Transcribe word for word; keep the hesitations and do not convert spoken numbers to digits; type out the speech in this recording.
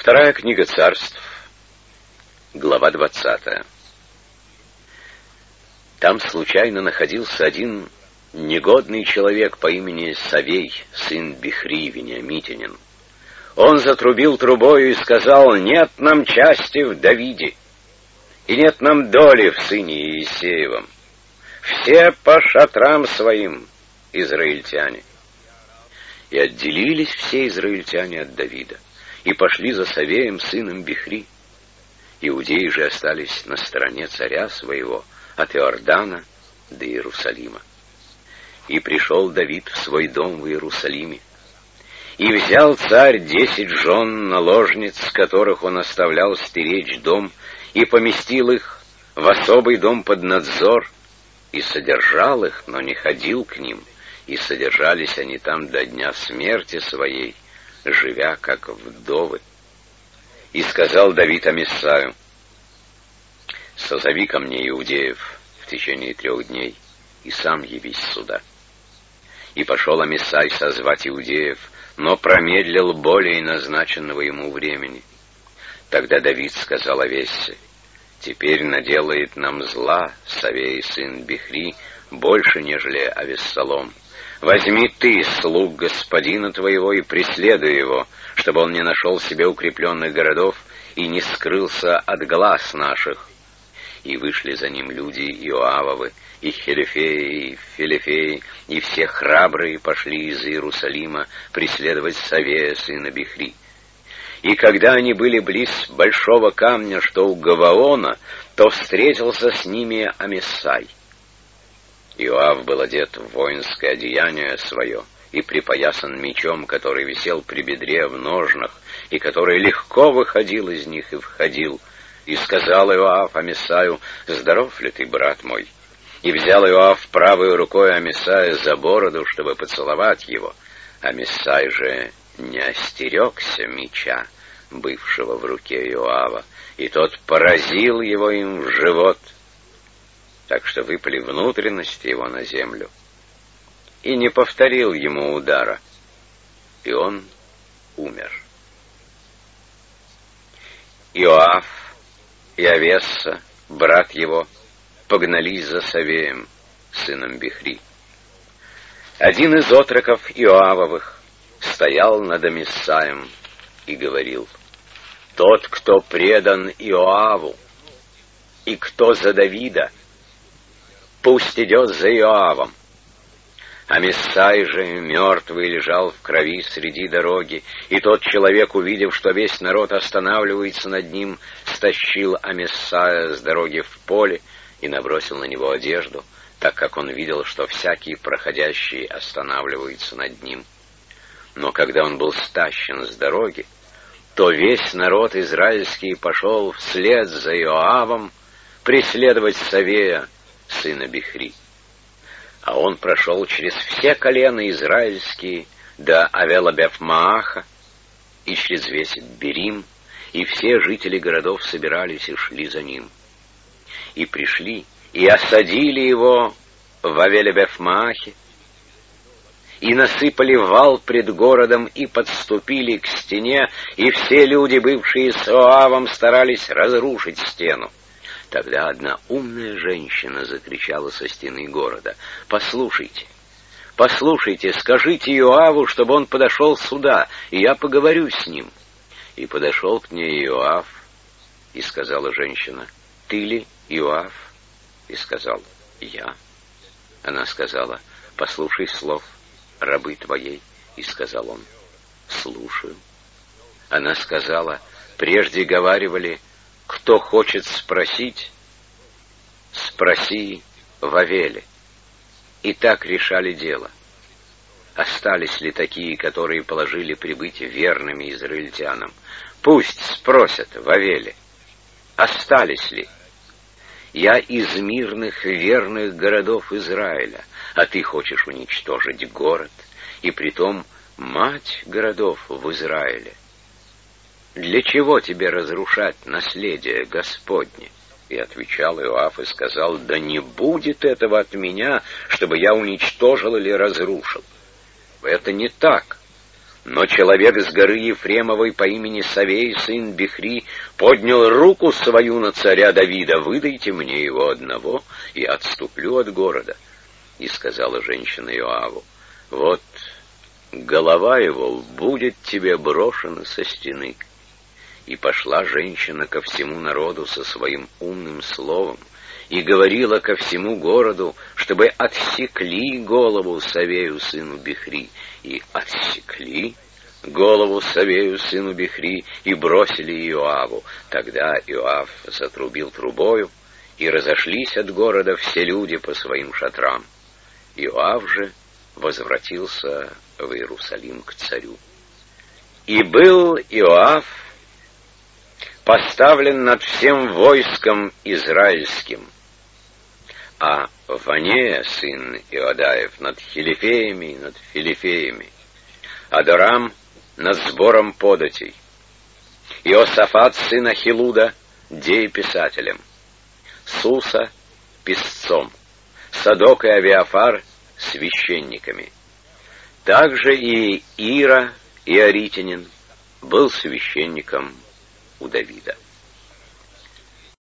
Вторая книга Царств, глава двадцатая. Там случайно находился один негодный человек по имени Савей, сын Бихри, вениамитянин. Он затрубил трубою и сказал: «Нет нам части в Давиде, и нет нам доли в сыне Иисеевом. Все по шатрам своим, израильтяне». И отделились все израильтяне от Давида, и пошли за Савеем, сыном Бихри. Иудеи же остались на стороне царя своего, от Иордана до Иерусалима. И пришел Давид в свой дом в Иерусалиме, и взял царь десять жен наложниц, которых он оставлял стеречь дом, и поместил их в особый дом под надзор, и содержал их, но не ходил к ним, и содержались они там до дня смерти своей, живя как вдовы. И сказал Давид Амисаю: «Созови ко мне иудеев в течение трех дней, и сам явись сюда». И пошел Амисай созвать иудеев, но промедлил более назначенного ему времени. Тогда Давид сказал Авессе: «Теперь наделает нам зла Савей, сын Бихри, больше, нежели Авессалом. Возьми ты слуг господина твоего и преследуй его, чтобы он не нашел себе укрепленных городов и не скрылся от глаз наших». И вышли за ним люди Иоавовы, и Хелефеи, и Филефеи, и все храбрые пошли из Иерусалима преследовать Савея, сына Бихри. И когда они были близ большого камня, что у Гаваона, то встретился с ними Амисай. Иоав был одет в воинское одеяние свое и припоясан мечом, который висел при бедре в ножнах, и который легко выходил из них и входил. И сказал Иоав Амисаю: «Здоров ли ты, брат мой?» И взял Иоав правой рукой Амисая за бороду, чтобы поцеловать его. Амисай же не остерегся меча, бывшего в руке Иоава, и тот поразил его им в живот, так что выпали внутренности его на землю, и не повторил ему удара, и он умер. Иоав и Авесса, брат его, погнались за Савеем, сыном Бихри. Один из отроков Иоавовых стоял над Амисаем и говорил: «Тот, кто предан Иоаву, и кто за Давида, пусть идет за Иоавом». Амисай же мертвый лежал в крови среди дороги, и тот человек, увидев, что весь народ останавливается над ним, стащил Амисая с дороги в поле и набросил на него одежду, так как он видел, что всякий проходящий останавливается над ним. Но когда он был стащен с дороги, то весь народ израильский пошел вслед за Иоавом преследовать Савея, сына Бихри. А он прошел через все колена израильские до Авела-Бефмааха и через весь Берим, и все жители городов собирались и шли за ним. И пришли, и осадили его в Авеле-Бефмаахе, и насыпали вал пред городом, и подступили к стене, и все люди, бывшие с Иоавом, старались разрушить стену. Тогда одна умная женщина закричала со стены города: «Послушайте, послушайте, скажите Иоаву, чтобы он подошел сюда, и я поговорю с ним». И подошел к ней Иоав, и сказала женщина: «Ты ли Иоав?» И сказал: «Я». Она сказала: «Послушай слов рабы твоей». И сказал он: «Слушаю». Она сказала: «Прежде говаривали: кто хочет спросить, спроси в Авеле». И так решали дело. Остались ли такие, которые положили прибыть верными израильтянам? Пусть спросят в Авеле. Остались ли? Я из мирных верных городов Израиля, а ты хочешь уничтожить город, и притом мать городов в Израиле. Для чего тебе разрушать наследие Господне? И отвечал Иоав и сказал: «Да не будет этого от меня, чтобы я уничтожил или разрушил. Это не так. Но человек с горы Ефремовой по имени Савей, сын Бихри, поднял руку свою на царя Давида: «Выдайте мне его одного, и отступлю от города». И сказала женщина Иоаву: «Вот голова его будет тебе брошена со стены». И пошла женщина ко всему народу со своим умным словом, и говорила ко всему городу, чтобы отсекли голову Савею, сыну Бихри. И отсекли голову Савею, сыну Бихри, и бросили Иоаву. Тогда Иоав затрубил трубою, и разошлись от города все люди по своим шатрам. Иоав же возвратился в Иерусалим к царю. И был Иоав поставлен над всем войском израильским, а Ванея, сын Иодаев, над хилифеями и над филифеями, Адорам над сбором податей, Иосафат, сын Ахилуда, дееписателем, Суса писцом, Садок и Авиафар священниками. Также и Ира, иоритянин, был священником у Давида.